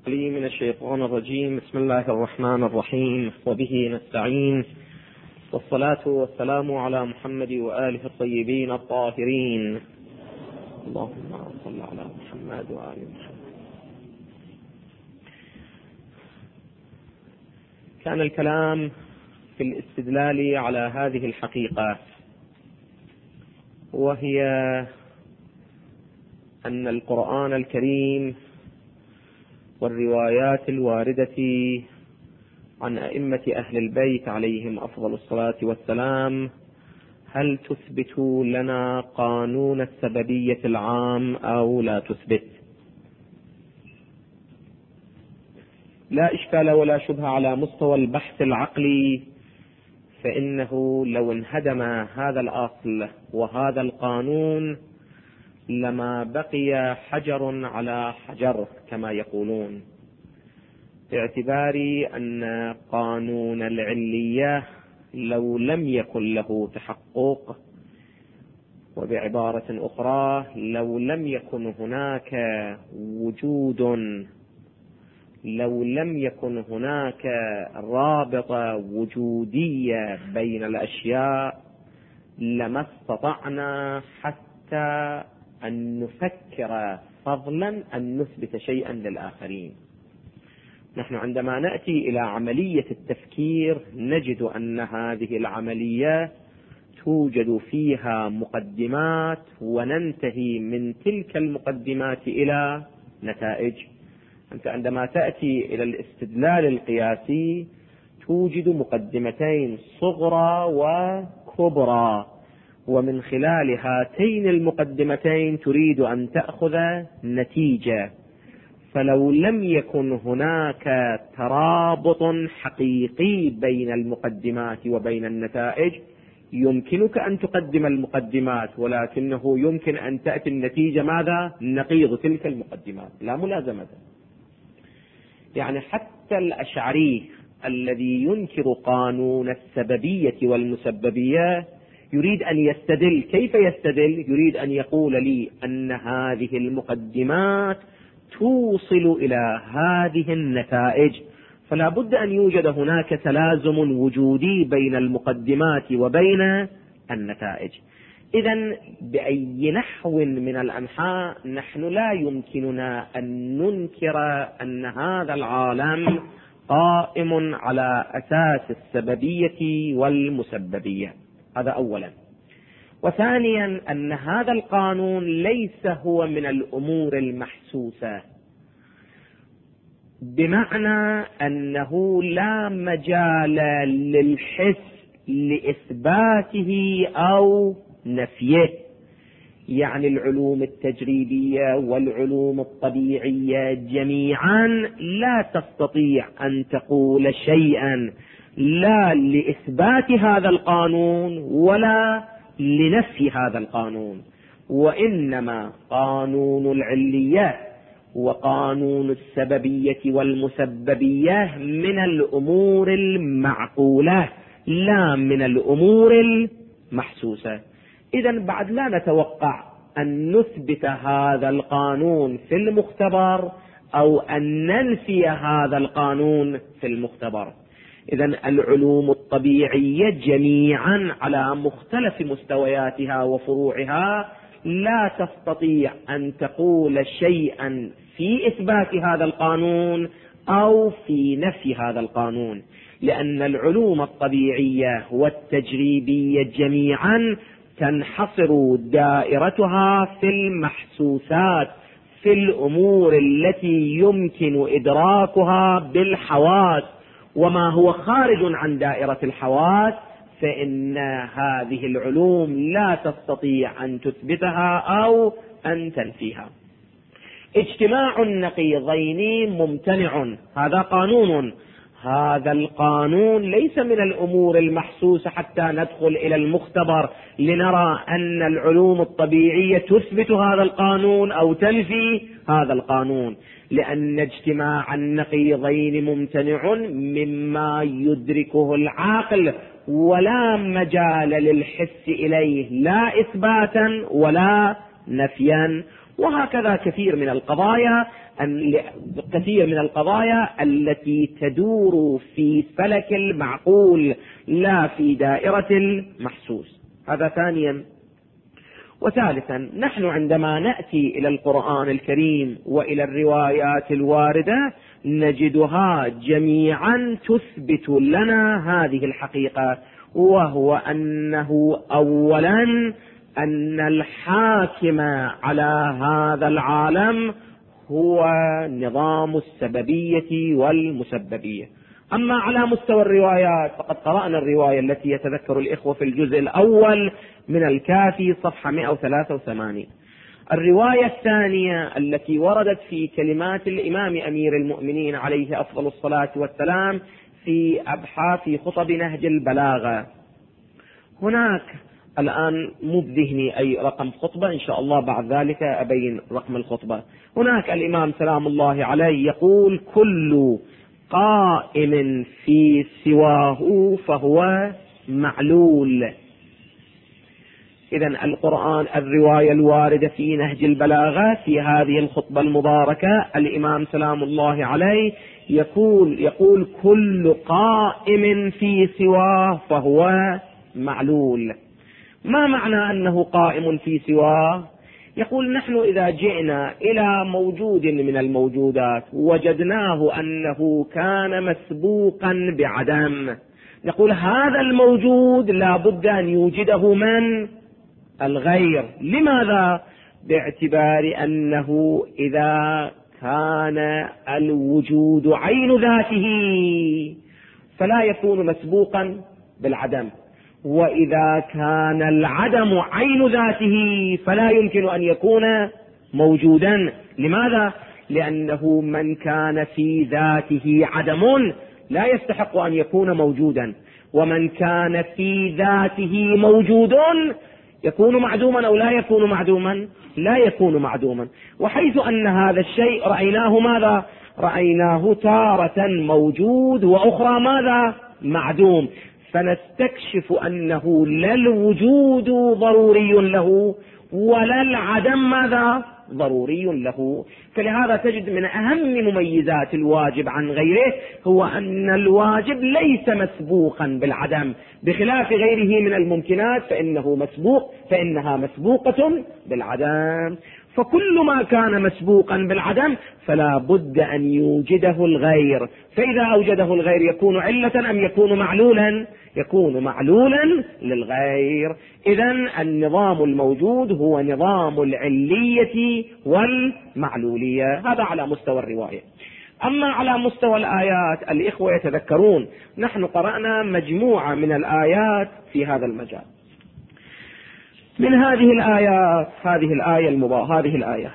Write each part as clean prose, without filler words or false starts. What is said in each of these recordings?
من الشيطان الرجيم. بسم الله الرحمن الرحيم، وبه نستعين، والصلاة والسلام على محمد وآله الطيبين الطاهرين. اللهم صل على محمد وآل محمد. كان الكلام في الاستدلال على هذه الحقيقة، وهي أن القرآن الكريم والروايات الواردة عن أئمة أهل البيت عليهم أفضل الصلاة والسلام هل تثبت لنا قانون السببية العام أو لا تثبت؟ لا إشكال ولا شبهة على مستوى البحث العقلي، فإنه لو انهدم هذا الأصل وهذا القانون لما بقي حجر على حجر كما يقولون، باعتبار أن قانون العلية لو لم يكن له تحقق، وبعبارة أخرى لو لم يكن هناك لو لم يكن هناك رابطة وجودية بين الأشياء لما استطعنا حتى أن نفكر، فضلا أن نثبت شيئا للآخرين. نحن عندما نأتي إلى عملية التفكير نجد أن هذه العملية توجد فيها مقدمات، وننتهي من تلك المقدمات إلى نتائج. أنت عندما تأتي إلى الاستدلال القياسي توجد مقدمتين صغرى وكبرى، ومن خلال هاتين المقدمتين تريد أن تأخذ نتيجة. فلو لم يكن هناك ترابط حقيقي بين المقدمات وبين النتائج يمكنك أن تقدم المقدمات، ولكنه يمكن أن تأتي النتيجة ماذا؟ نقيض تلك المقدمات، لا ملازمة. يعني حتى الأشعري الذي ينكر قانون السببية والمسببية يريد أن يستدل. كيف يستدل؟ يريد أن يقول لي أن هذه المقدمات توصل إلى هذه النتائج، فلا بد أن يوجد هناك تلازم وجودي بين المقدمات وبين النتائج. إذن بأي نحو من الأنحاء نحن لا يمكننا أن ننكر أن هذا العالم قائم على أساس السببية والمسببية، هذا أولا. وثانيا أن هذا القانون ليس هو من الأمور المحسوسة، بمعنى أنه لا مجال للحس لإثباته أو نفيه. يعني العلوم التجريبية والعلوم الطبيعية جميعا لا تستطيع أن تقول شيئا لا لإثبات هذا القانون ولا لنفي هذا القانون، وإنما قانون العلية وقانون السببية والمسببية من الأمور المعقولة لا من الأمور المحسوسة. إذن بعد لا نتوقع أن نثبت هذا القانون في المختبر أو أن ننفي هذا القانون في المختبر. إذن العلوم الطبيعية جميعا على مختلف مستوياتها وفروعها لا تستطيع أن تقول شيئا في إثبات هذا القانون أو في نفي هذا القانون، لأن العلوم الطبيعية والتجريبية جميعا تنحصر دائرتها في المحسوسات، في الأمور التي يمكن إدراكها بالحواس، وما هو خارج عن دائرة الحواس فإن هذه العلوم لا تستطيع أن تثبتها أو أن تنفيها. اجتماع النقيضين ممتنع، هذا قانون. هذا القانون ليس من الأمور المحسوسة حتى ندخل إلى المختبر لنرى أن العلوم الطبيعية تثبت هذا القانون أو تنفي هذا القانون، لأن اجتماع النقيضين ممتنع مما يدركه العقل ولا مجال للحس إليه لا إثباتا ولا نفيا. وهكذا كثير من القضايا التي تدور في فلك المعقول لا في دائرة المحسوس. هذا ثانيا. وثالثا، نحن عندما نأتي إلى القرآن الكريم وإلى الروايات الواردة نجدها جميعا تثبت لنا هذه الحقيقة، وهو أنه أولا أن الحاكم على هذا العالم هو نظام السببية والمسببية. أما على مستوى الروايات فقد قرأنا الرواية التي يتذكر الإخوة في الجزء الأول من الكافي صفحة 183. الرواية الثانية التي وردت في كلمات الإمام أمير المؤمنين عليه أفضل الصلاة والسلام في أبحاث خطب نهج البلاغة. هناك الآن مو بذهني أي رقم خطبة، إن شاء الله بعد ذلك أبين رقم الخطبة. هناك الإمام سلام الله عليه يقول: كل قائم في سواه فهو معلول. إذن القرآن الرواية الواردة في نهج البلاغة في هذه الخطبة المباركة الإمام سلام الله عليه يقول كل قائم في سواه فهو معلول. ما معنى أنه قائم في سواه؟ يقول: نحن إذا جئنا إلى موجود من الموجودات وجدناه أنه كان مسبوقا بعدم، نقول هذا الموجود لا بد أن يوجده من الغير. لماذا؟ باعتبار أنه إذا كان الوجود عين ذاته فلا يكون مسبوقا بالعدم، وإذا كان العدم عين ذاته فلا يمكن أن يكون موجودا. لماذا؟ لأنه من كان في ذاته عدم لا يستحق أن يكون موجودا، ومن كان في ذاته موجود يكون معدوما أو لا يكون معدوما؟ لا يكون معدوما. وحيث أن هذا الشيء رأيناه ماذا؟ رأيناه تارة موجود وأخرى ماذا؟ معدوم. فنستكشف أنه لا الوجود ضروري له ولا العدم ماذا؟ ضروري له. فلهذا تجد من أهم مميزات الواجب عن غيره هو أن الواجب ليس مسبوقا بالعدم، بخلاف غيره من الممكنات فإنها مسبوقة بالعدم. فكل ما كان مسبوقا بالعدم فلا بد أن يوجده الغير، فإذا أوجده الغير يكون علة أم يكون معلولا؟ يكون معلولا للغير. إذن النظام الموجود هو نظام العلية والمعلولية. هذا على مستوى الرواية. أما على مستوى الآيات الإخوة يتذكرون نحن قرأنا مجموعة من الآيات في هذا المجال. من هذه الآيات هذه الآيات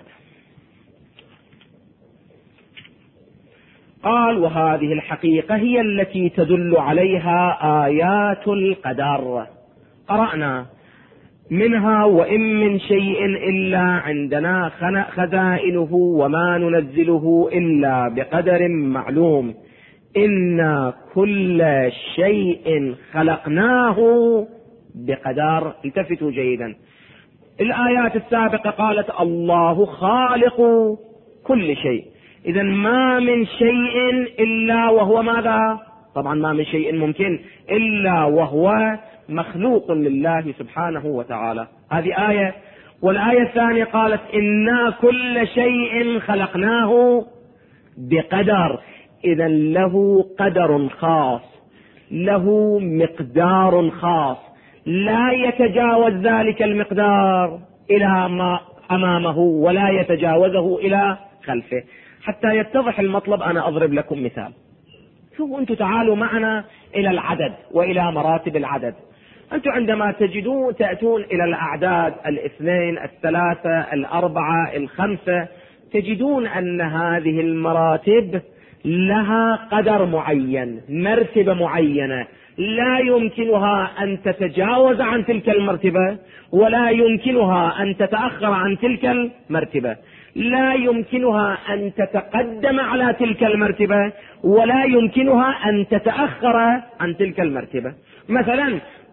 قال: وهذه الحقيقة هي التي تدل عليها آيات القدر. قرأنا منها: وإن من شيء إلا عندنا خزائنه وما ننزله إلا بقدر معلوم إنا كل شيء خلقناه بقدر. التفتوا جيدا. الآيات السابقة قالت الله خالق كل شيء، إذن ما من شيء إلا وهو ماذا؟ طبعا ما من شيء ممكن إلا وهو مخلوق لله سبحانه وتعالى. هذه آية. والآية الثانية قالت إنا كل شيء خلقناه بقدر، إذن له قدر خاص، له مقدار خاص، لا يتجاوز ذلك المقدار إلى ما أمامه ولا يتجاوزه إلى خلفه. حتى يتضح المطلب أنا أضرب لكم مثال. شوفوا أنتم تعالوا معنا إلى العدد وإلى مراتب العدد. أنتم عندما تأتون إلى الأعداد 2 3 4 5 تجدون أن هذه المراتب لها قدر معين، مرتبة معينة لا يمكنها أن تتجاوز عن تلك المرتبة ولا يمكنها أن تتأخر عن تلك المرتبة، لا يمكنها أن تتقدم على تلك المرتبة ولا يمكنها أن تتأخر عن تلك المرتبة. مثلا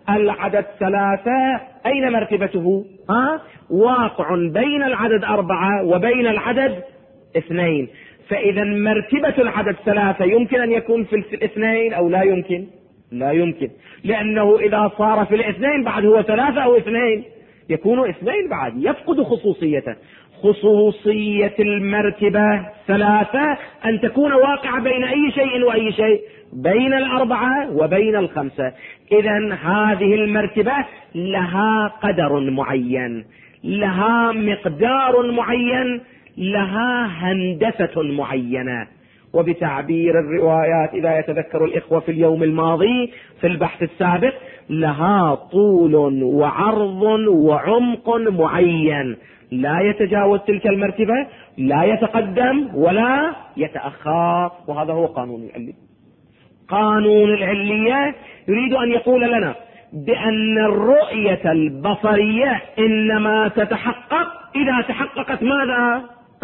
العدد 3 أين مرتبته؟ واقع بين العدد 4 وبين العدد 2. فإذا مرتبة العدد 3 يمكن أن يكون في 2 أو لا يمكن؟ لا يمكن، لأنه إذا صار في 2 بعد هو 3 أو 2 يكون 2 بعد، يفقد خصوصيته. خصوصية المرتبة 3 أن تكون واقعة بين أي شيء وأي شيء، بين 4 وبين 5. إذن هذه المرتبة لها قدر معين، لها مقدار معين، لها هندسة معينة. وبتعبير الروايات إذا يتذكر الإخوة في اليوم الماضي في البحث السابق، لها طول وعرض وعمق معين، لا يتجاوز تلك المرتبة، لا يتقدم ولا يتأخر. وهذا هو قانون العلية. قانون العلية يريد أن يقول لنا بأن الرؤية البصرية إنما تتحقق إذا تحققت ماذا؟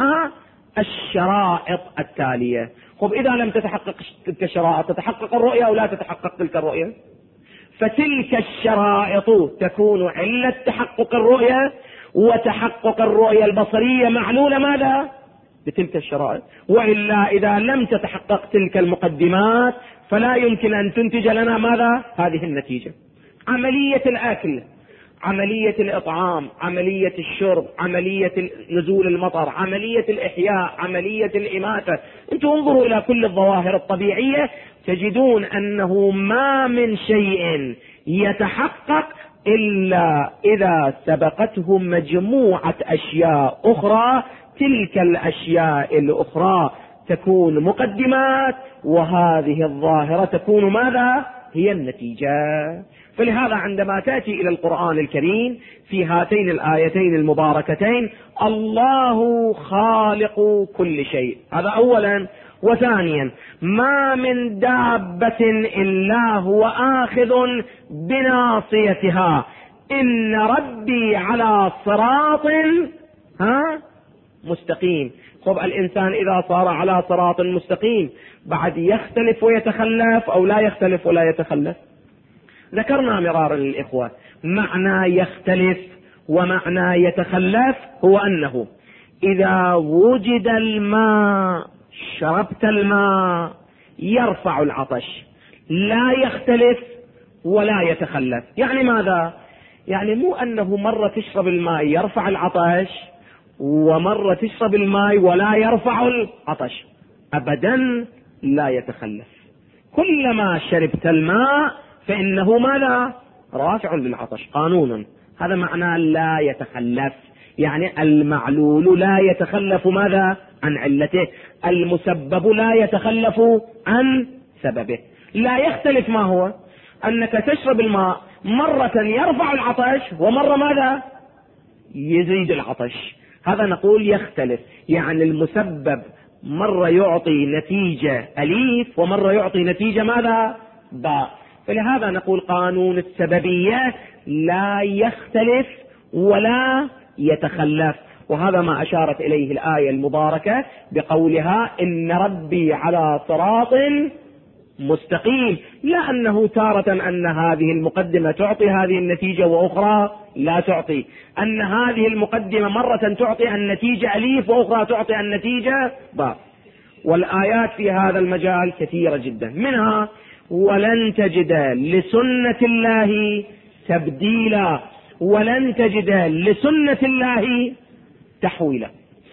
الشرائط التالية. خب إذا لم تتحقق تلك الشرائط تتحقق الرؤية أو لا تتحقق تلك الرؤية؟ فتلك الشرائط تكون علة تحقق الرؤية، وتحقق الرؤية البصرية معلولة ماذا؟ بتلك الشرائط. وإلا إذا لم تتحقق تلك المقدمات فلا يمكن أن تنتج لنا ماذا؟ هذه النتيجة. عملية الأكل، عملية الإطعام، عملية الشرب، عملية نزول المطر، عملية الإحياء، عملية الإماتة. انتم انظروا إلى كل الظواهر الطبيعية تجدون أنه ما من شيء يتحقق إلا إذا سبقته مجموعة أشياء أخرى، تلك الأشياء الأخرى تكون مقدمات، وهذه الظاهرة تكون ماذا؟ هي النتيجة. فلهذا عندما تأتي إلى القرآن الكريم في هاتين الآيتين المباركتين، الله خالق كل شيء، هذا أولا. وثانيا، ما من دابة إلا هو آخذ بناصيتها، إن ربي على صراط مستقيم. طب الإنسان إذا صار على صراط مستقيم بعد يختلف ويتخلف أو لا يختلف ولا يتخلف؟ ذكرنا مرارا للإخوة معنى يختلف ومعنى يتخلف هو أنه إذا وجد الماء، شربت الماء، يرفع العطش، لا يختلف ولا يتخلف. يعني ماذا؟ يعني مو أنه مرة تشرب الماء يرفع العطش ومرة تشرب الماء ولا يرفع العطش، أبدا لا يتخلف. كلما شربت الماء فإنه ماذا؟ رافع للعطش قانونا. هذا معنى لا يتخلف، يعني المعلول لا يتخلف ماذا؟ عن علته. المسبب لا يتخلف عن سببه. لا يختلف ما هو؟ أنك تشرب الماء مرة يرفع العطش ومرة ماذا؟ يزيد العطش. هذا نقول يختلف، يعني المسبب مرة يعطي نتيجة أليف ومرة يعطي نتيجة ماذا؟ باء. فلهذا نقول قانون السببية لا يختلف ولا يتخلف. وهذا ما أشارت إليه الآية المباركة بقولها إن ربي على صراط مستقيم، لا أنه تارة أن هذه المقدمة تعطي هذه النتيجة وأخرى لا تعطي، أن هذه المقدمة مرة تعطي النتيجة أليف وأخرى تعطي النتيجة باء. والآيات في هذا المجال كثيرة جدا، منها ولن تجد لسنة الله تبديلا ولن تجد لسنة الله تحويلا.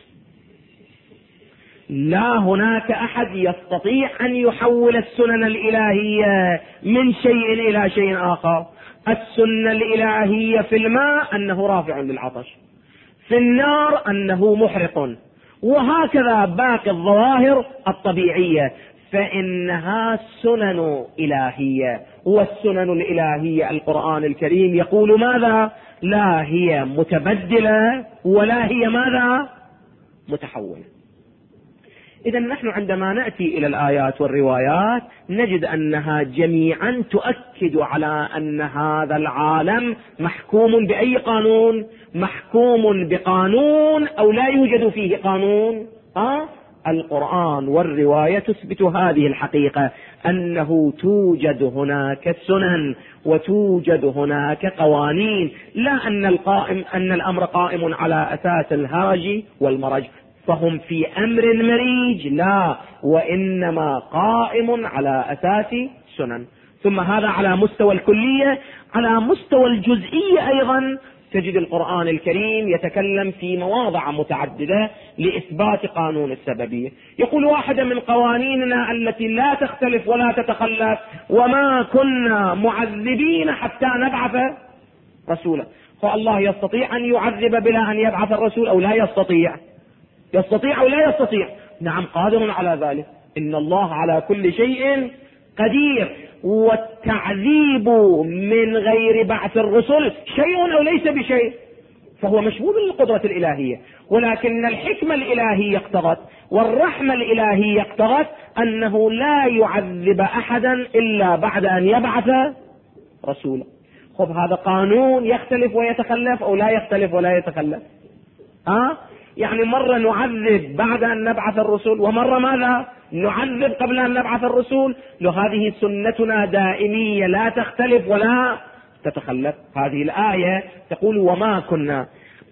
لا هناك أحد يستطيع أن يحول السنن الإلهية من شيء إلى شيء آخر. السنة الإلهية في الماء أنه رافع للعطش، في النار أنه محرق، وهكذا باقي الظواهر الطبيعية، فإنها سنن إلهية. والسنن الإلهية القرآن الكريم يقول ماذا؟ لا هي متبدلة ولا هي ماذا؟ متحولة. إذا نحن عندما نأتي إلى الآيات والروايات نجد أنها جميعا تؤكد على أن هذا العالم محكوم بأي قانون؟ محكوم بقانون أو لا يوجد فيه قانون؟ القرآن والرواية تثبت هذه الحقيقة، أنه توجد هناك سنن وتوجد هناك قوانين، لا أن الأمر قائم على أساس الهرج والمرج، فهم في أمر مريج، لا، وإنما قائم على أساس سنن. ثم هذا على مستوى الكلية. على مستوى الجزئية أيضا تجد القرآن الكريم يتكلم في مواضع متعددة لإثبات قانون السببية. يقول واحدة من قوانيننا التي لا تختلف ولا تتخلف: وما كنا معذبين حتى نبعث رسولا. فالله يستطيع أن يعذب بلا أن يبعث الرسول أو لا يستطيع؟ يستطيع أو لا يستطيع؟ نعم، قادر على ذلك. إن الله على كل شيء قدير. والتعذيب من غير بعث الرسل شيء أو ليس بشيء، فهو مشمول للقدرة الإلهية، ولكن الحكمة الإلهية اقتضت والرحمة الإلهية اقتضت أنه لا يعذب أحدا إلا بعد أن يبعث رسولا. خب هذا قانون يختلف ويتخلف أو لا يختلف ولا يتخلف؟ يعني مرة نعذب بعد أن نبعث الرسل، ومرة ماذا؟ نعذب قبل أن نبعث الرسول. هذه سنتنا دائمية لا تختلف ولا تتخلف. هذه الآية تقول: وما كنا.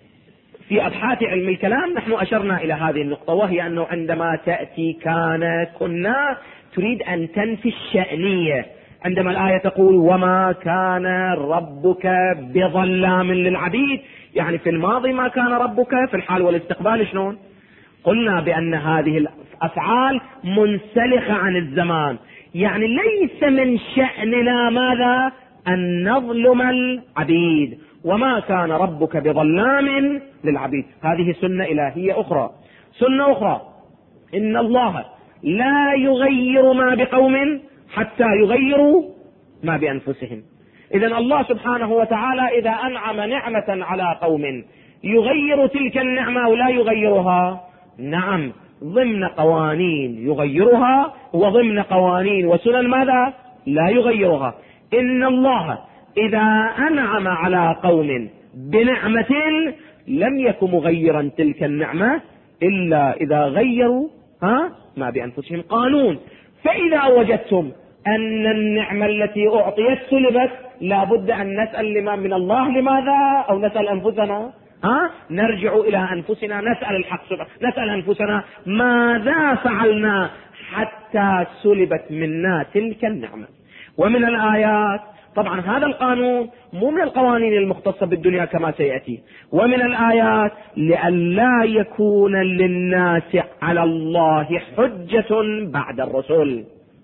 في أبحاث علم الكلام نحن أشرنا إلى هذه النقطة، وهي أنه عندما تأتي كان كنا تريد أن تنفي الشأنية. عندما الآية تقول: وما كان ربك بظلام للعبيد، يعني في الماضي ما كان ربك، في الحال والاستقبال شلون؟ قلنا بأن هذه الأفعال منسلخة عن الزمان، يعني ليس من شأننا ماذا؟ أن نظلم العبيد. وما كان ربك بظلام للعبيد. هذه سنة إلهية أخرى. سنة أخرى: إن الله لا يغير ما بقوم حتى يغيروا ما بأنفسهم. إذن الله سبحانه وتعالى إذا أنعم نعمة على قوم يغير تلك النعمة ولا يغيرها؟ نعم، ضمن قوانين يغيرها وضمن قوانين وسنن ماذا؟ لا يغيرها. إن الله إذا أنعم على قوم بنعمة لم يكن مغيرا تلك النعمة إلا إذا غيروا ما بأنفسهم. قانون. فإذا وجدتم أن النعمة التي أعطيت سلبت، لا بد أن نسأل لما من الله لماذا، أو نسأل أنفسنا. نرجع إلى أنفسنا، نسأل الحق سبحانه، نسأل أنفسنا ماذا فعلنا حتى سلبت منا تلك النعمة. ومن الآيات، طبعا هذا القانون مو من القوانين المختصة بالدنيا كما سيأتي، ومن الآيات لئلا يكون للناس على الله حجة بعد الرسل.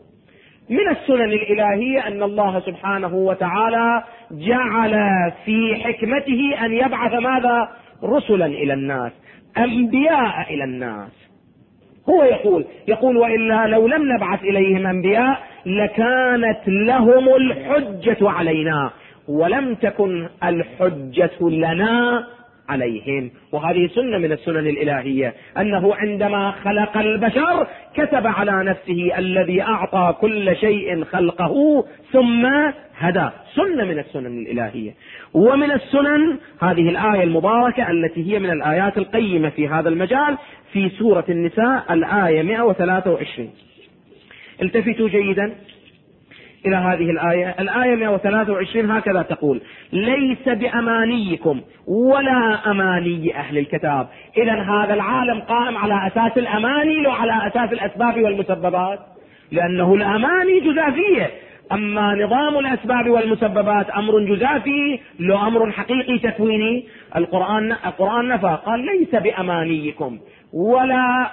من السنن الإلهية أن الله سبحانه وتعالى جعل في حكمته أن يبعث ماذا؟ رسلا إلى الناس، أنبياء إلى الناس. هو يقول: وإلا لو لم نبعث إليهم أنبياء لكانت لهم الحجة علينا ولم تكن الحجة لنا عليهم. وهذه سنة من السنن الإلهية، أنه عندما خلق البشر كتب على نفسه: الذي أعطى كل شيء خلقه ثم هدى. سنة من السنن الإلهية. ومن السنن هذه الآية المباركة التي هي من الآيات القيمة في هذا المجال، في سورة النساء الآية 123. التفتوا جيدا إلى هذه الآية. الآية 123 هكذا تقول: ليس بأمانيكم ولا أماني أهل الكتاب. إذن هذا العالم قائم على أساس الأماني لو على أساس الأسباب والمسببات، لأنه الأماني جزافية، أما نظام الأسباب والمسببات أمر جزافي لو أمر حقيقي تكويني. القرآن نفى، قال: ليس بأمانيكم ولا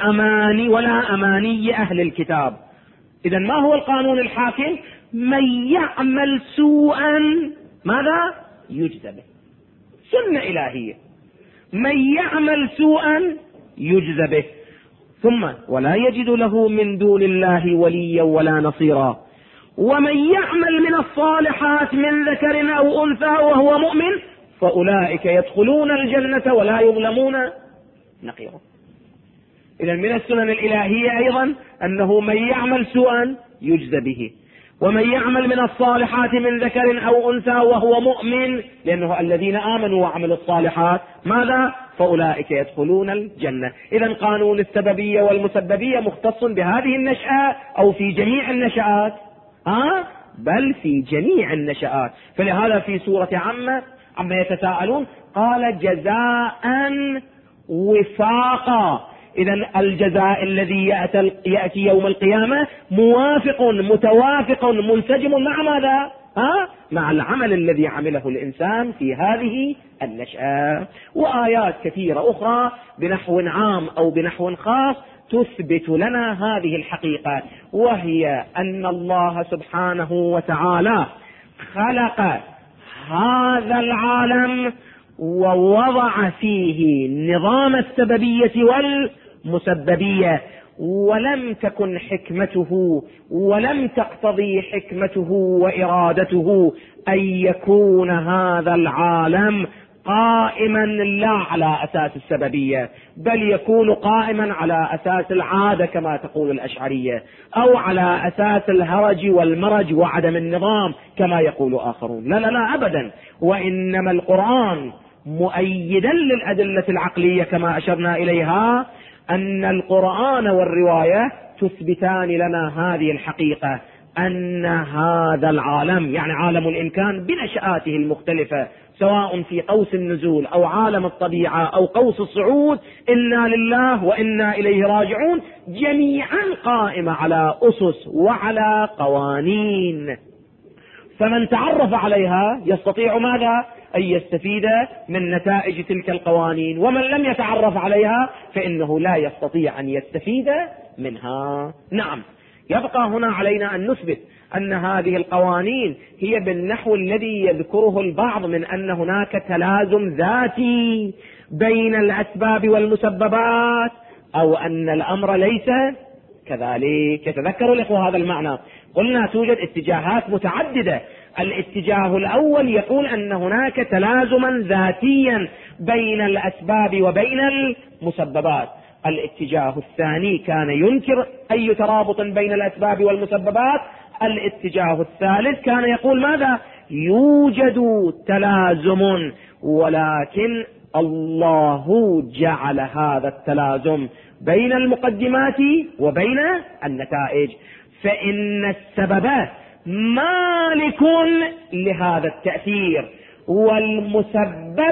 أماني أهل الكتاب. إذن ما هو القانون الحاكم؟ من يعمل سوءا ماذا؟ يجزى به. سنة إلهية، من يعمل سوءا يجزى به. ثم: ولا يجد له من دون الله وليا ولا نصيرا. ومن يعمل من الصالحات من ذكر أو أنثى وهو مؤمن فأولئك يدخلون الجنة ولا يظلمون نقيرا. إذن من السنن الإلهية أيضا أنه من يعمل سوءا يجزى به. ومن يعمل من الصالحات من ذكر أو أنثى وهو مؤمن، لأنه الذين آمنوا وعملوا الصالحات ماذا؟ فأولئك يدخلون الجنة. إذن قانون السببية والمسببية مختص بهذه النشأة أو في جميع النشآت؟ بل في جميع النشآت. فلهذا في سورة عما يتساءلون قال جزاء وفاقا. إذن الجزاء الذي يأتي يوم القيامة موافق متوافق منسجم مع ماذا؟ مع العمل الذي عمله الإنسان في هذه النشأة. وآيات كثيرة أخرى بنحو عام أو بنحو خاص تثبت لنا هذه الحقيقة، وهي أن الله سبحانه وتعالى خلق هذا العالم ووضع فيه نظام السببية والمسببية، ولم تكن حكمته ولم تقتضي حكمته وإرادته أن يكون هذا العالم قائما لا على أساس السببية، بل يكون قائما على أساس العادة كما تقول الأشعرية، أو على أساس الهرج والمرج وعدم النظام كما يقول آخرون. لا لا لا أبدا، وإنما القرآن مؤيدا للأدلة العقلية كما أشرنا إليها، أن القرآن والرواية تثبتان لنا هذه الحقيقة، أن هذا العالم يعني عالم الإمكان بنشآته المختلفة، سواء في قوس النزول أو عالم الطبيعة أو قوس الصعود، إنا لله وإنا إليه راجعون، جميعا قائمة على أسس وعلى قوانين. فمن تعرف عليها يستطيع ماذا؟ أن يستفيد من نتائج تلك القوانين، ومن لم يتعرف عليها فإنه لا يستطيع أن يستفيد منها. نعم، يبقى هنا علينا أن نثبت أن هذه القوانين هي بالنحو الذي يذكره البعض من أن هناك تلازم ذاتي بين الأسباب والمسببات، أو أن الأمر ليس كذلك. يتذكر الإخوة هذا المعنى. قلنا توجد اتجاهات متعددة. الاتجاه الأول يقول أن هناك تلازما ذاتيا بين الأسباب وبين المسببات. الاتجاه الثاني كان ينكر أي ترابط بين الأسباب والمسببات. الاتجاه الثالث كان يقول ماذا؟ يوجد تلازم، ولكن الله جعل هذا التلازم بين المقدمات وبين النتائج، فإن السبب مالك لهذا التأثير، والمسبب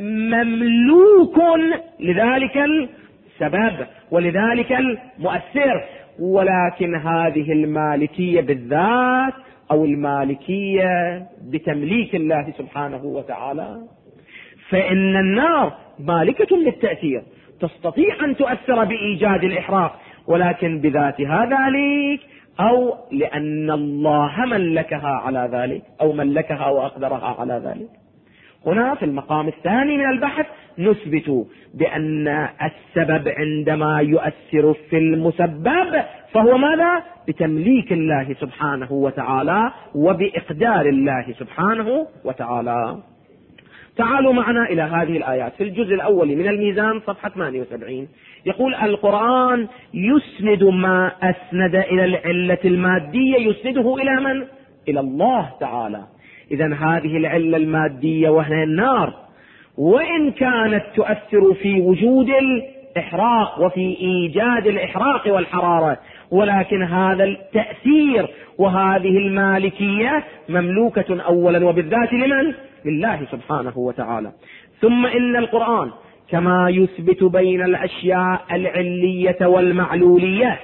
مملوك لذلك السبب ولذلك المؤثر. ولكن هذه المالكية بالذات أو المالكية بتمليك الله سبحانه وتعالى، فإن النار مالكة للتأثير، تستطيع أن تؤثر بإيجاد الإحراق، ولكن بذاتها ذلك أو لأن الله ملكها على ذلك أو ملكها وأقدرها على ذلك. هنا في المقام الثاني من البحث نثبت بأن السبب عندما يؤثر في المسبب فهو ماذا؟ بتمليك الله سبحانه وتعالى وبإقدار الله سبحانه وتعالى. تعالوا معنا إلى هذه الآيات في الجزء الأول من الميزان صفحة 78. يقول القرآن يسند ما أسند إلى العلة المادية يسنده إلى من؟ إلى الله تعالى. إذن هذه العلة المادية وهي النار، وإن كانت تؤثر في وجود الإحراق وفي إيجاد الإحراق والحرارة، ولكن هذا التأثير وهذه المالكية مملوكة أولا وبالذات لمن؟ لله سبحانه وتعالى. ثم إن القرآن كما يثبت بين الأشياء العلية والمعلولية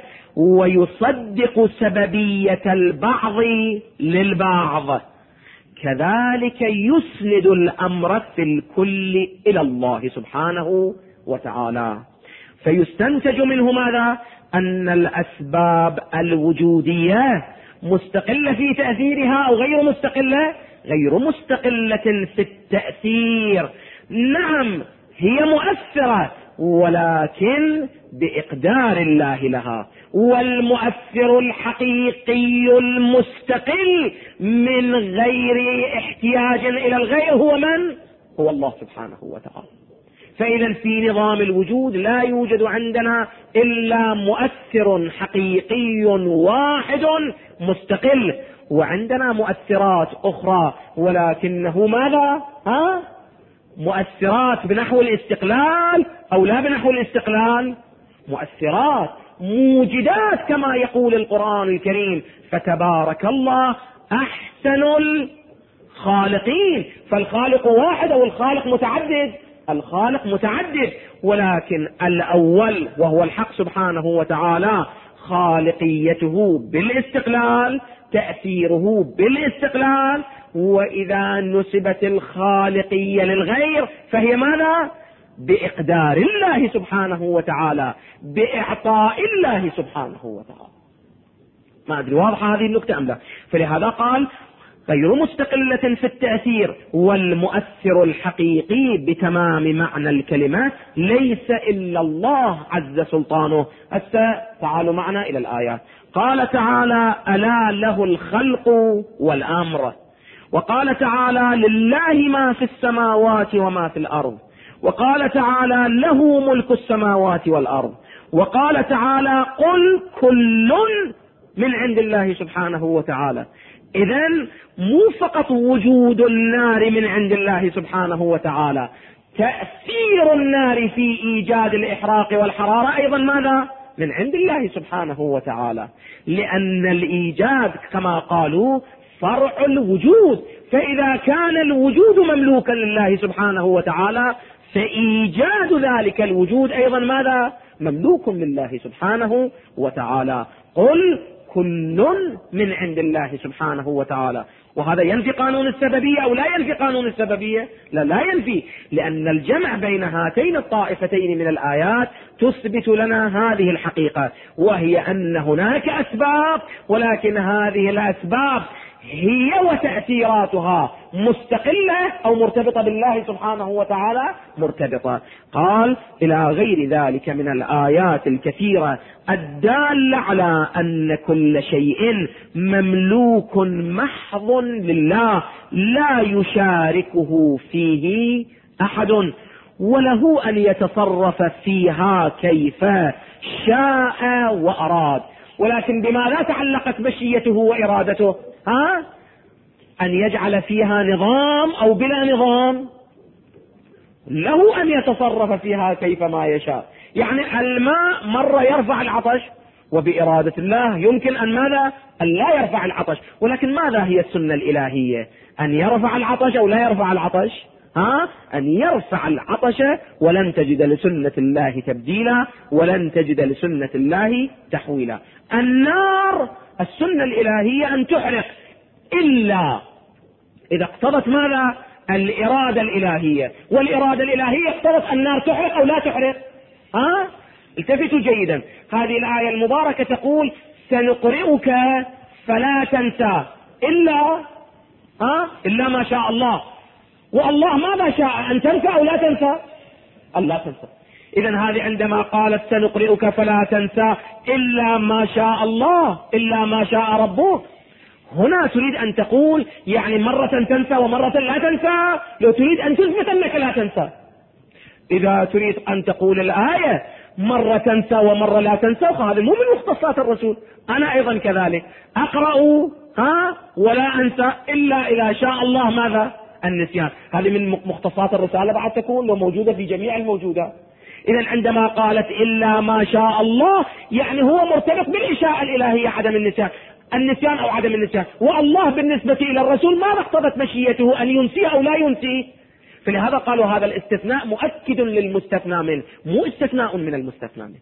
ويصدق سببية البعض للبعض، كذلك يسند الأمر في الكل إلى الله سبحانه وتعالى. فيستنتج منه ماذا؟ أن الأسباب الوجودية مستقلة في تأثيرها أو غير مستقلة؟ غير مستقلة في التأثير. نعم هي مؤثرة، ولكن بإقدار الله لها. والمؤثر الحقيقي المستقل من غير احتياج إلى الغير هو من؟ هو الله سبحانه وتعالى. فإذا في نظام الوجود لا يوجد عندنا إلا مؤثر حقيقي واحد مستقل، وعندنا مؤثرات أخرى، ولكنه ماذا؟ مؤثرات بنحو الاستقلال أو لا بنحو الاستقلال؟ مؤثرات موجدات كما يقول القرآن الكريم: فتبارك الله أحسن الخالقين. فالخالق واحد أو الخالق متعدد؟ الخالق متعدد، ولكن الأول وهو الحق سبحانه وتعالى خالقيته بالاستقلال، تأثيره بالاستقلال. وإذا نسبت الخالقية للغير فهي ماذا؟ بإقدار الله سبحانه وتعالى، بإعطاء الله سبحانه وتعالى. ما أدري واضحة هذه النكتة أم لا؟ فلهذا قال غير مستقلة في التأثير، والمؤثر الحقيقي بتمام معنى الكلمة ليس إلا الله عز سلطانه. تعالوا معنا إلى الآيات. قال تعالى: ألا له الخلق والأمر. وقال تعالى: لله ما في السماوات وما في الأرض. وقال تعالى: له ملك السماوات والأرض. وقال تعالى: قل كل من عند الله سبحانه وتعالى. إذن مو فقط وجود النار من عند الله سبحانه وتعالى، تأثير النار في إيجاد الإحراق والحرارة أيضا ماذا؟ من عند الله سبحانه وتعالى، لأن الإيجاد كما قالوا فرع الوجود، فإذا كان الوجود مملوكا لله سبحانه وتعالى فإيجاد ذلك الوجود أيضا ماذا؟ مملوك لله سبحانه وتعالى. قل كل من عند الله سبحانه وتعالى. وهذا ينفي قانون السببية أو لا ينفي قانون السببية؟ لا ينفي، لأن الجمع بين هاتين الطائفتين من الآيات تثبت لنا هذه الحقيقة، وهي أن هناك أسباب، ولكن هذه الأسباب هي وتأثيراتها مستقلة أو مرتبطة بالله سبحانه وتعالى؟ مرتبطة. قال: إلى غير ذلك من الآيات الكثيرة الدالة على أن كل شيء مملوك محض لله لا يشاركه فيه أحد، وله أن يتصرف فيها كيف شاء وأراد. ولكن بماذا تعلقت مشيته وإرادته؟ أن يجعل فيها نظام أو بلا نظام؟ له أن يتصرف فيها كيف ما يشاء. يعني الماء مرة يرفع العطش، وبإرادة الله يمكن أن ماذا؟ أن لا يرفع العطش. ولكن ماذا هي السنة الإلهية؟ أن يرفع العطش أو لا يرفع العطش؟ أن يرفع العطش، ولن تجد لسنة الله تبديلا، ولن تجد لسنة الله تحويلا. النار السنة الإلهية أن تحرق، إلا إذا اقتضت ماذا؟ الإرادة الإلهية. والإرادة الإلهية اقتضت النار تحرق أو لا تحرق؟ التفتوا جيدا، هذه الآية المباركة تقول: سنقرئك فلا تنسى إلا ما شاء الله. والله ماذا شاء؟ أن تنسى أو لا تنسى؟ أن لا تنسى. إذن هذه عندما قالت سنقرئك فلا تنسى إلا ما شاء الله، إلا ما شاء ربك، هنا تريد أن تقول يعني مرة تنسى ومرة لا تنسى؟ لو تريد أن تثبت أنك لا تنسى. إذا تريد أن تقول الآية مرة تنسى ومرة لا تنسى، هذا مو من مختصات الرسول. أنا أيضا كذلك أقرأ ولا أنسى إلا إذا شاء الله ماذا؟ النسيان. هذه من مختصات الرسالة بعد تكون وموجودة في جميع الموجودات. إذن عندما قالت إلا ما شاء الله يعني هو مرتبط بالإشاءة الإلهية عدم النسيان أو عدم النسيان. والله بالنسبة إلى الرسول ما اقتضت مشيته أن ينسي أو لا ينسي. فلهذا قالوا هذا الاستثناء مؤكد للمستثنى منه، مو استثناء من المستثنى منه.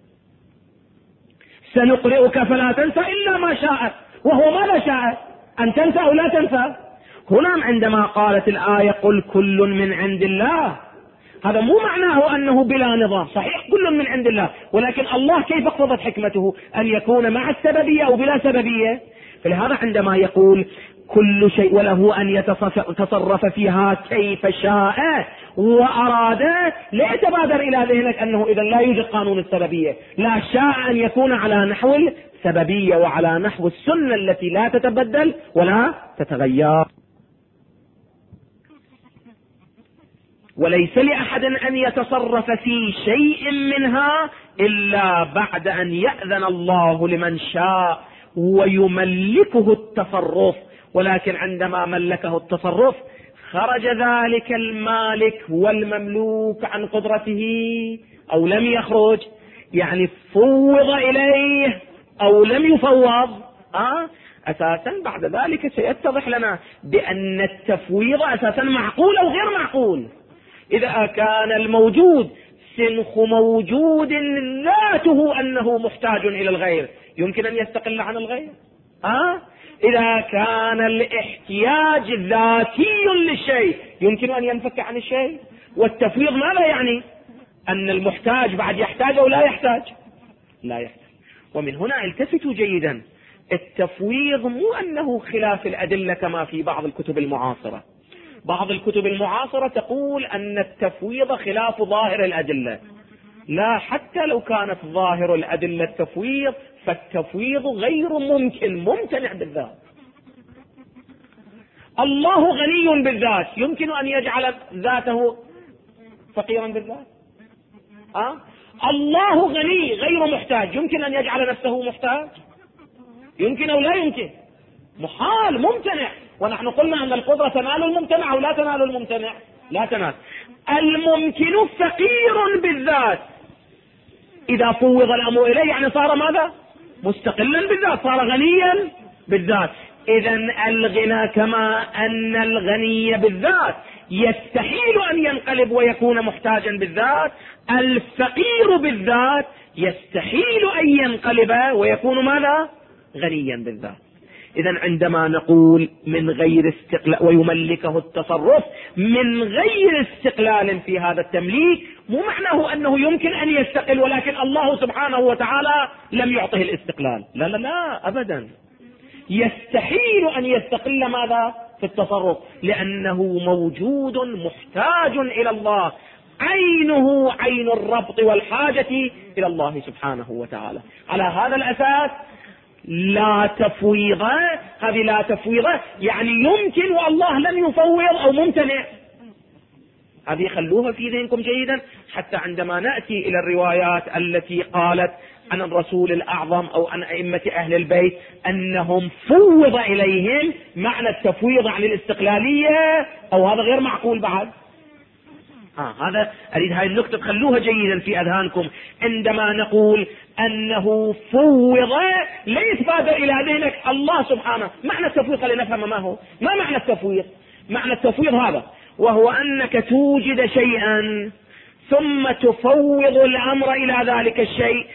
سنقرئك فلا تنسى إلا ما شاء، وهو ماذا شاء؟ أن تنسى أو لا تنسى. هنا عندما قالت الآية قل كل من عند الله، هذا مو معناه أنه بلا نظام، صحيح كل من عند الله، ولكن الله كيف اقتضت حكمته أن يكون مع السببية أو بلا سببية؟ فلهذا عندما يقول كل شيء وله أن يتصرف فيها كيف شاء وأراد، لا يتبادر إلى ذهنك أنه إذا لا يوجد قانون السببية، لا، شاء أن يكون على نحو السببية وعلى نحو السنة التي لا تتبدل ولا تتغير. وليس لأحد أن يتصرف في شيء منها إلا بعد أن يأذن الله لمن شاء ويملكه التصرف. ولكن عندما ملكه التصرف خرج ذلك المالك والمملوك عن قدرته أو لم يخرج، يعني فوض إليه أو لم يفوض، أساسا بعد ذلك سيتضح لنا بأن التفويض أساسا معقول أو غير معقول. إذا كان الموجود سنخ موجود ذاته أنه محتاج إلى الغير، يمكن أن يستقل عن الغير. إذا كان الاحتياج ذاتي للشيء يمكن أن ينفك عن الشيء. والتفويض ماذا يعني؟ أن المحتاج بعد يحتاج أو لا يحتاج؟ لا يحتاج. ومن هنا التفتوا جيدا، التفويض مو أنه خلاف الأدلة كما في بعض الكتب المعاصرة. بعض الكتب المعاصرة تقول أن التفويض خلاف ظاهر الأدلة. لا، حتى لو كانت ظاهر الأدلة التفويض، فالتفويض غير ممكن، ممتنع بالذات. الله غني بالذات، يمكن أن يجعل ذاته فقيرا بالذات؟ الله غني غير محتاج، يمكن أن يجعل نفسه محتاج؟ يمكن أو لا يمكن؟ محال، ممتنع. ونحن قلنا أن القدرة تنال الممتنع أو لا تنال الممتنع؟ لا تنال. الممكن فقير بالذات، إذا فوض الأمر إليه يعني صار ماذا؟ مستقلا بالذات، صار غنيا بالذات. إذن الغنى كما أن الغني بالذات يستحيل أن ينقلب ويكون محتاجا بالذات، الفقير بالذات يستحيل أن ينقلب ويكون ماذا؟ غنيا بالذات. إذن عندما نقول من غير استقلال ويملكه التصرف من غير استقلال في هذا التمليك، مو معناه أنه يمكن أن يستقل ولكن الله سبحانه وتعالى لم يعطه الاستقلال. لا لا لا أبدا، يستحيل أن يستقل ماذا؟ في التصرف، لأنه موجود محتاج إلى الله، عينه عين الربط والحاجة إلى الله سبحانه وتعالى. على هذا الأساس لا تفويض، هذه لا تفويض يعني يمكن والله لم يفوض أو ممتنع. هذه خلوها في ذهنكم جيدا، حتى عندما نأتي إلى الروايات التي قالت عن الرسول الأعظم أو عن أئمة أهل البيت أنهم فوض إليهم، معنى التفويض عن الاستقلالية أو هذا غير معقول بعد. هذا أريد هاي النقطة تخلوها جيدا في أذهانكم. عندما نقول أنه فوض ليس بادر إلى ذهنك الله سبحانه. معنى التفويض خلينا نفهم ما هو. ما معنى التفويض؟ معنى التفويض هذا، وهو أنك توجد شيئا ثم تفوض الأمر إلى ذلك الشيء،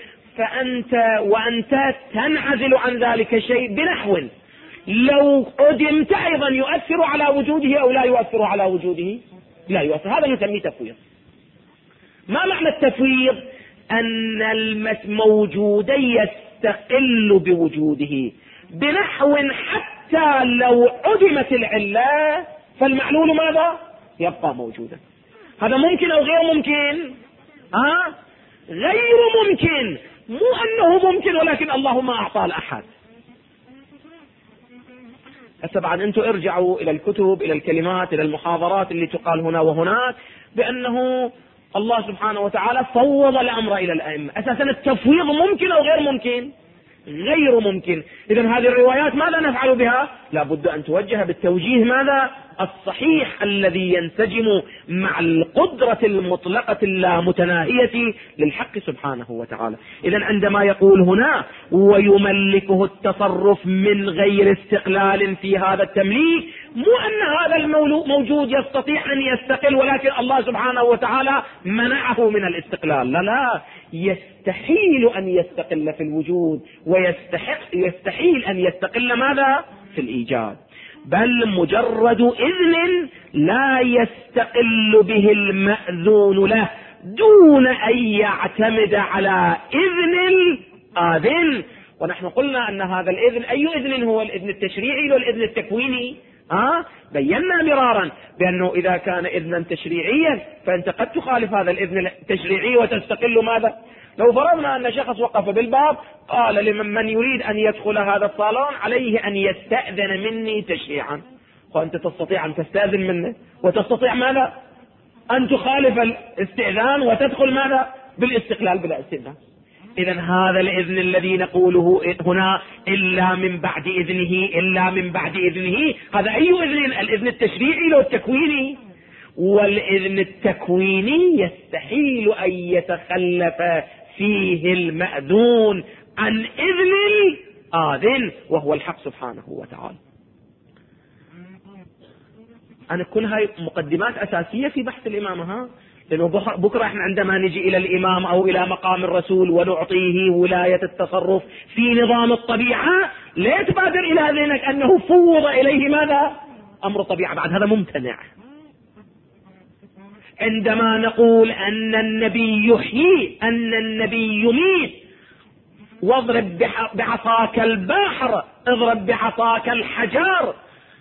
وأنت تنعزل عن ذلك الشيء بنحو لو قدمت أيضا يؤثر على وجوده أو لا يؤثر على وجوده؟ لا يؤثر. هذا نسميه تفويض. ما معنى التفويض؟ أن الموجود يستقل بوجوده بنحو حتى لو عدمت العلة فالمعلول ماذا؟ يبقى موجودا. هذا ممكن أو غير ممكن؟ غير ممكن. مو أنه ممكن ولكن الله ما أعطى لأحد. هسه بعد أنتم ارجعوا إلى الكتب، إلى الكلمات، إلى المحاضرات اللي تقال هنا وهناك بأنه الله سبحانه وتعالى فوض الأمر إلى الأئمة. أساسا التفويض ممكن أو غير ممكن؟ غير ممكن. إذن هذه الروايات ماذا نفعل بها؟ لابد أن توجه بالتوجيه ماذا؟ الصحيح الذي ينسجم مع القدرة المطلقة اللامتناهية للحق سبحانه وتعالى. إذن عندما يقول هنا ويملكه التصرف من غير استقلال في هذا التمليك، مو أن هذا الموجود يستطيع أن يستقل ولكن الله سبحانه وتعالى منعه من الاستقلال. لا لا، يستحيل أن يستقل في الوجود ويستحيل أن يستقل ماذا؟ في الإيجاد. بل مجرد إذن لا يستقل به المأذون له دون أن يعتمد على إذن الآذن. ونحن قلنا أن هذا الإذن أي إذن هو؟ الإذن التشريعي والإذن التكويني. بينا مرارا بأنه إذا كان إذنا تشريعيا فأنت قد تخالف هذا الإذن التشريعي وتستقل ماذا؟ لو فرضنا أن شخص وقف بالباب قال لمن يريد أن يدخل هذا الصالون عليه أن يستأذن مني تشريعا، وأنت تستطيع أن تستأذن منه وتستطيع ماذا؟ أن تخالف الاستئذان وتدخل ماذا؟ بالاستقلال بلا استئذان. إذن هذا الإذن الذي نقوله هنا إلا من بعد إذنه، هذا أي إذن؟ الإذن التشريعي لو التكويني؟ والإذن التكويني يستحيل أن يتخلف فيه المأذون عن إذن الآذن وهو الحق سبحانه وتعالى. أنا كل هاي مقدمات أساسية في بحث الإمامة، لأنه بكرة احنا عندما نجي إلى الإمام أو إلى مقام الرسول ونعطيه ولاية التصرف في نظام الطبيعة، لا تبادر إلى ذهنك أنه فوض إليه ماذا؟ أمر الطبيعة، بعد هذا ممتنع. عندما نقول أن النبي يحيي، أن النبي يميت، واضرب بعصاك البحر، اضرب بعصاك الحجر،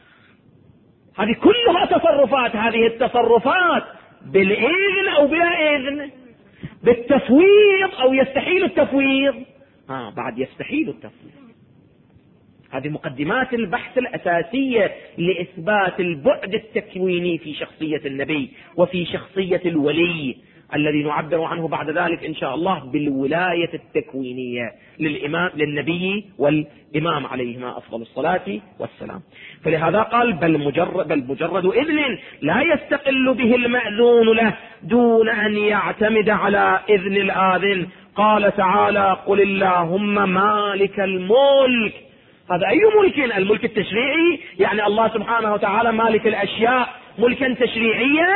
هذه كلها تصرفات. هذه التصرفات بالإذن أو بلا إذن، بالتفويض أو يستحيل التفويض، بعد يستحيل التفويض. هذه مقدمات البحث الأساسية لإثبات البعد التكويني في شخصية النبي وفي شخصية الولي الذي نعبر عنه بعد ذلك إن شاء الله بالولاية التكوينية للنبي والإمام عليهما أفضل الصلاة والسلام. فلهذا قال بل مجرد إذن لا يستقل به المأذون له دون أن يعتمد على إذن الآذن. قال تعالى قل اللهم مالك الملك. هذا أي ملك؟ الملك التشريعي، يعني الله سبحانه وتعالى مالك الأشياء ملكا تشريعيا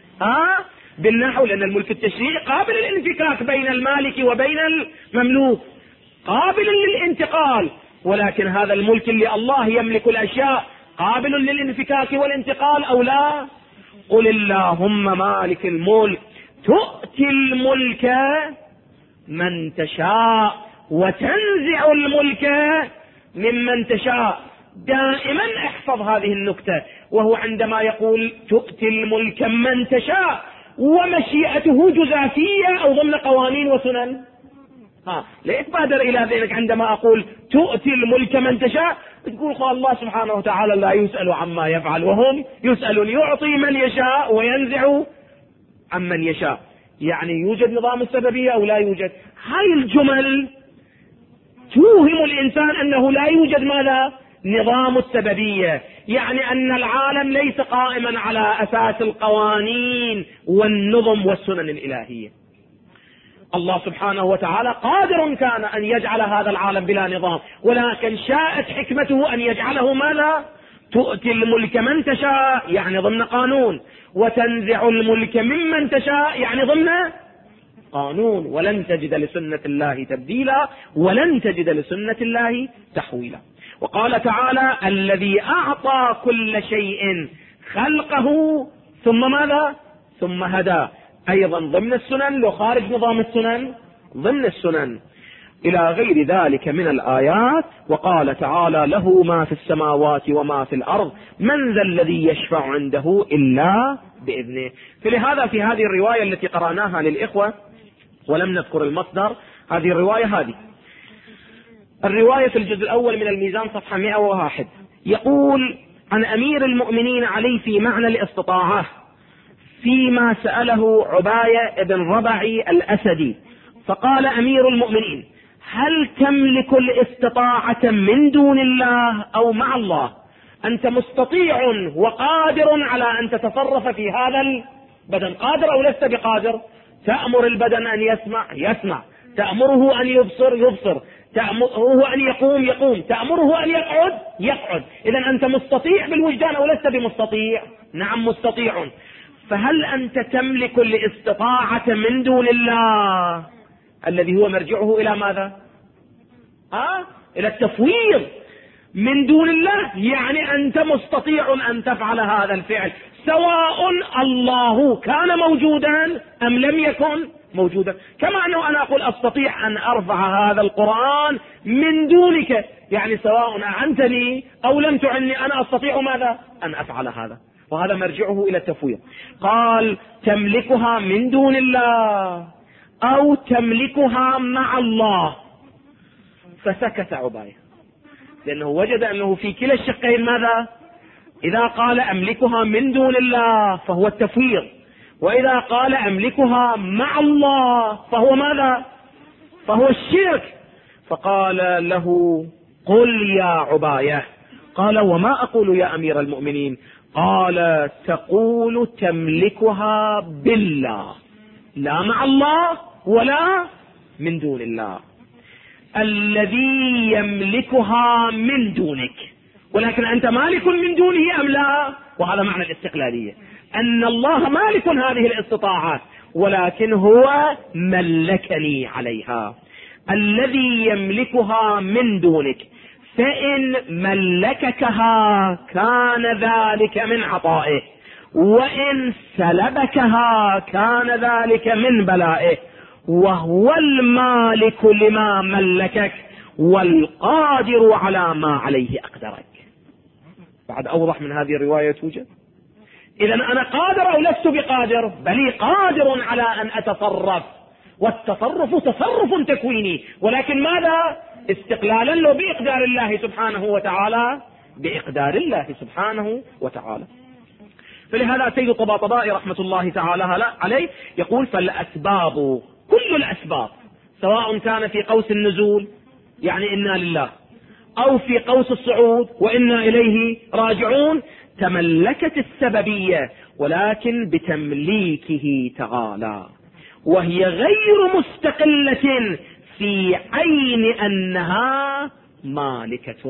بالنحو، لأن الملك التشريعي قابل للانفكاك بين المالك وبين المملوك، قابل للانتقال، ولكن هذا الملك اللي الله يملك الأشياء قابل للانفكاك والانتقال أو لا؟ قل اللهم مالك الملك تؤتي الملك من تشاء وتنزع الملك ممن تشاء. دائما احفظ هذه النكتة، وهو عندما يقول تؤتي الملك من تشاء ومشيئته جزافية أو ضمن قوانين وسنن. لا تبادر إلى ذلك عندما أقول تؤتي الملك من تشاء تقول الله سبحانه وتعالى لا يسأل عما يفعل وهم يسألون، يعطي من يشاء وينزع عمن يشاء. يعني يوجد نظام السببية أو لا يوجد؟ هاي الجمل توهم الإنسان أنه لا يوجد ماذا؟ نظام السببية، يعني أن العالم ليس قائما على أساس القوانين والنظم والسنن الإلهية. الله سبحانه وتعالى قادر كان أن يجعل هذا العالم بلا نظام، ولكن شاءت حكمته أن يجعله ماذا؟ تؤتي الملك من تشاء يعني ضمن قانون، وتنزع الملك ممن تشاء يعني ضمن قانون. ولن تجد لسنة الله تبديلا ولن تجد لسنة الله تحويلا. وقال تعالى الذي أعطى كل شيء خلقه ثم ماذا؟ ثم هدى، أيضا ضمن السنن لو خارج نظام السنن ضمن السنن، إلى غير ذلك من الآيات. وقال تعالى له ما في السماوات وما في الأرض من ذا الذي يشفع عنده إلا بإذنه. فلهذا في هذه الرواية التي قرأناها للإخوة ولم نذكر المصدر، هذه الرواية في الجزء الأول من الميزان صفحة 101 يقول عن أمير المؤمنين علي في معنى الاستطاعة فيما سأله عباية بن ربعي الأسدي، فقال أمير المؤمنين هل تملك الاستطاعة من دون الله أو مع الله؟ أنت مستطيع وقادر على أن تتصرف في هذا البدن، قادر أو لست بقادر؟ تأمر البدن أن يسمع، تأمره أن يبصر، تأمره أن يقوم، تأمره أن يقعد. إذن أنت مستطيع بالوجدان أو لست بمستطيع؟ نعم مستطيع. فهل أنت تملك الاستطاعة من دون الله الذي هو مرجعه إلى ماذا؟ إلى التفويض من دون الله، يعني أنت مستطيع أن تفعل هذا الفعل سواء الله كان موجودا أم لم يكن موجودا. كما أنه أنا أقول أستطيع أن أرفع هذا القرآن من دونك، يعني سواء أعنتني أو لم تعني أنا أستطيع ماذا؟ أن أفعل هذا، وهذا مرجعه إلى التفويض. قال تملكها من دون الله أو تملكها مع الله. فسكت عباية لأنه وجد أنه في كلا الشقين ماذا؟ إذا قال أملكها من دون الله فهو التفويض، وإذا قال أملكها مع الله فهو ماذا؟ فهو الشرك. فقال له قل يا عباية. قال وما أقول يا أمير المؤمنين؟ قال تقول تملكها بالله، لا مع الله ولا من دون الله، الذي يملكها من دونك، ولكن أنت مالك من دونه أم لا؟ وهذا معنى الاستقلالية، أن الله مالك هذه الاستطاعات ولكن هو ملكني عليها. الذي يملكها من دونك، فإن ملككها كان ذلك من عطائه، وإن سلبكها كان ذلك من بلائه، وهو المالك لما ملكك والقادر على ما عليه أقدرك. بعد أوضح من هذه الرواية توجد؟ إذا أنا قادر أو لست بقادر؟ بل قادر على أن أتصرف، والتصرف تصرف تكويني، ولكن ماذا؟ استقلالا له بإقدار الله سبحانه وتعالى، بإقدار الله سبحانه وتعالى. فلهذا سيد الطباطبائي رحمة الله تعالى عليه يقول فالأسباب، كل الأسباب، سواء كان في قوس النزول يعني إنا لله، أو في قوس الصعود وإنا إليه راجعون، تملكت السببية ولكن بتمليكه تعالى، وهي غير مستقلة في عين أنها مالكة.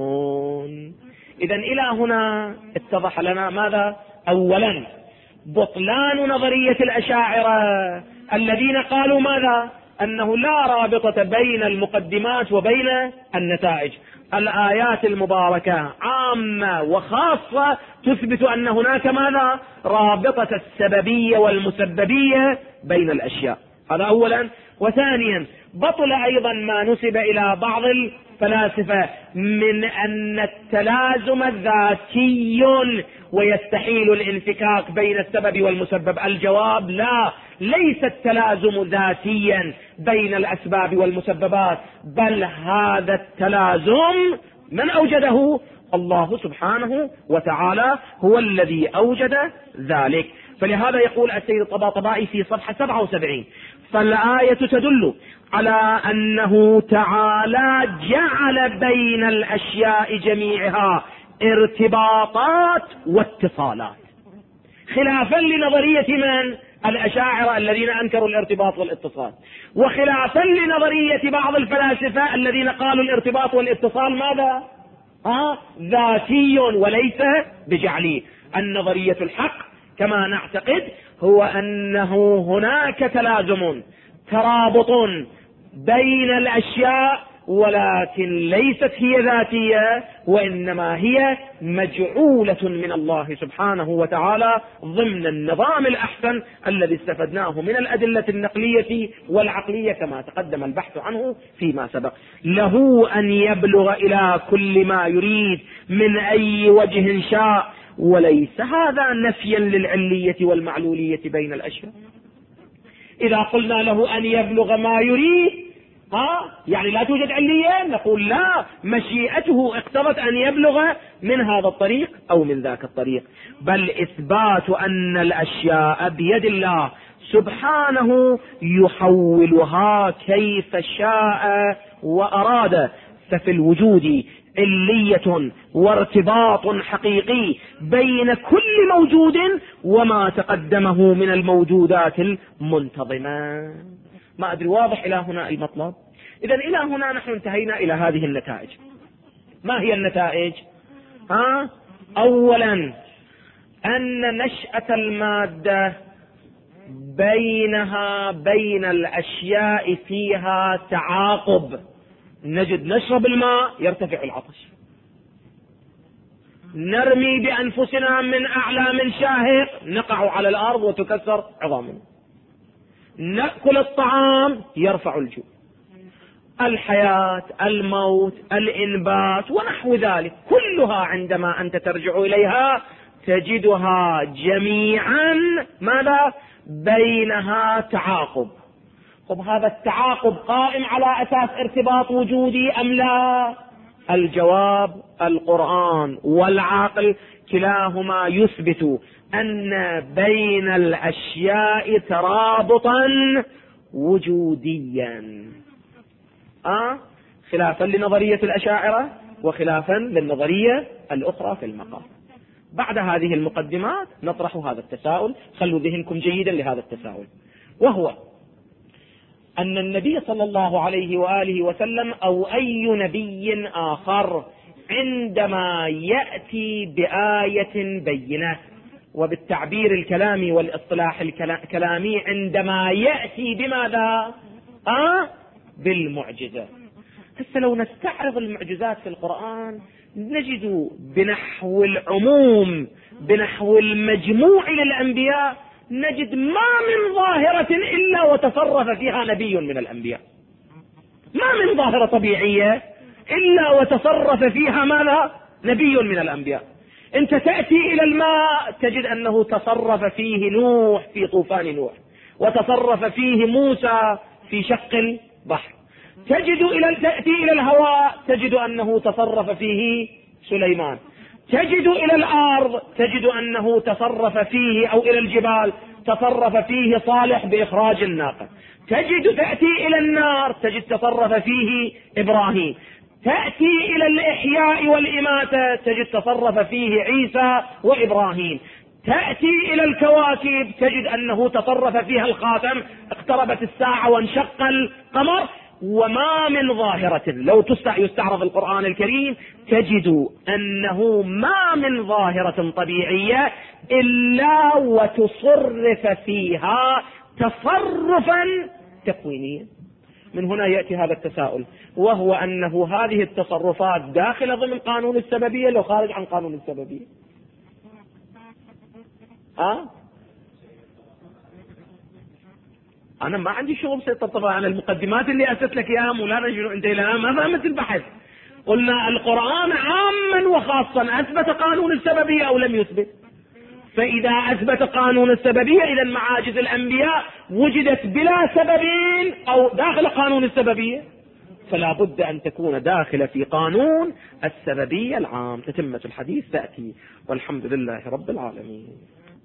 إذا إلى هنا اتضح لنا ماذا؟ أولا بطلان نظرية الأشاعرة الذين قالوا ماذا؟ أنه لا رابطة بين المقدمات وبين النتائج. الآيات المباركة عامة وخاصة تثبت أن هناك ماذا؟ رابطة السببية والمسببية بين الأشياء. هذا أولا. وثانيا بطل أيضا ما نسب إلى بعض الفلاسفة من أن التلازم ذاتي ويستحيل الانفكاك بين السبب والمسبب. الجواب لا، ليس التلازم ذاتيا بين الأسباب والمسببات، بل هذا التلازم من أوجده؟ الله سبحانه وتعالى هو الذي أوجد ذلك. فلهذا يقول السيد الطباطبائي في صفحة 77 فالآية تدل على أنه تعالى جعل بين الأشياء جميعها ارتباطات واتصالات، خلافا لنظرية من؟ الأشاعرة الذين أنكروا الارتباط والاتصال، وخلافا لنظرية بعض الفلاسفة الذين قالوا الارتباط والاتصال ماذا؟ ذاتي وليس بجعلي. النظرية الحق كما نعتقد هو أنه هناك تلازم ترابط بين الأشياء، ولكن ليست هي ذاتية، وإنما هي مجعولة من الله سبحانه وتعالى ضمن النظام الأحسن الذي استفدناه من الأدلة النقلية والعقلية كما تقدم البحث عنه فيما سبق. له أن يبلغ إلى كل ما يريد من أي وجه شاء، وليس هذا نفيا للعلية والمعلولية بين الأشياء. إذا قلنا له أن يبلغ ما يريد يعني لا توجد علية، نقول لا، مشيئته اقتضت أن يبلغ من هذا الطريق أو من ذاك الطريق، بل إثبات أن الأشياء بيد الله سبحانه يحولها كيف شاء وأراد. ففي الوجود علية وارتباط حقيقي بين كل موجود وما تقدمه من الموجودات المنتظمة. ما أدري واضح إلى هنا المطلب؟ إذا إلى هنا نحن انتهينا إلى هذه النتائج. ما هي النتائج؟ أولا أن نشأة المادة بين الأشياء فيها تعاقب. نجد نشرب الماء يرتفع العطش، نرمي بأنفسنا من أعلى من شاهق نقع على الأرض وتكسر عظامنا، نأكل الطعام يرفع الجوع، الحياة، الموت، الإنبات ونحو ذلك، كلها عندما أنت ترجع إليها تجدها جميعا ماذا؟ بينها تعاقب. طب هذا التعاقب قائم على أساس ارتباط وجودي أم لا؟ الجواب القرآن والعقل كلاهما يثبت أن بين الأشياء ترابطا وجوديا. خلافا لنظرية الأشاعرة وخلافا للنظرية الأخرى في المقام. بعد هذه المقدمات نطرح هذا التساؤل، خلوا ذهنكم جيدا لهذا التساؤل، وهو أن النبي صلى الله عليه وآله وسلم أو أي نبي آخر عندما يأتي بآية بينة، وبالتعبير الكلامي والاصطلاح الكلامي عندما يأتي بماذا؟ بالمعجزة. هسه لو نستعرض المعجزات في القرآن نجد بنحو العموم، بنحو المجموع للأنبياء، نجد ما من ظاهرة إلا وتصرف فيها نبي من الأنبياء. ما من ظاهرة طبيعية إلا وتصرف فيها ماذا؟ نبي من الأنبياء. أنت تأتي إلى الماء تجد أنه تصرف فيه نوح في طوفان نوح، وتصرف فيه موسى في شق البحر. تأتي إلى الهواء تجد أنه تصرف فيه سليمان. تجد إلى الأرض تجد أنه تصرف فيه، أو إلى الجبال تصرف فيه صالح بإخراج الناقة. تأتي إلى النار تجد تصرف فيه إبراهيم. تأتي إلى الإحياء والإماتة تجد تصرف فيه عيسى وإبراهيم. تأتي إلى الكواكب تجد أنه تصرف فيها الخاتم، اقتربت الساعة وانشق القمر. وما من ظاهرة لو يستعرض القرآن الكريم تجد أنه ما من ظاهرة طبيعية إلا وتصرف فيها تصرفا تكوينيا. من هنا يأتي هذا التساؤل، وهو أنه هذه التصرفات داخلة ضمن قانون السببية لو خارج عن قانون السببية. أنا ما عندي شغل سيطر طبعا على المقدمات اللي أسست لك إياها مولانا. شنو أنت الآن ما فهمت البحث؟ قلنا القرآن عاما وخاصا أثبت قانون السببية أو لم يثبت. فإذا أثبت قانون السببية إذا معاجز الأنبياء وجدت بلا سببين أو داخل قانون السببية، فلا بد أن تكون داخلة في قانون السببية العام. تتمة الحديث تأتي، والحمد لله رب العالمين.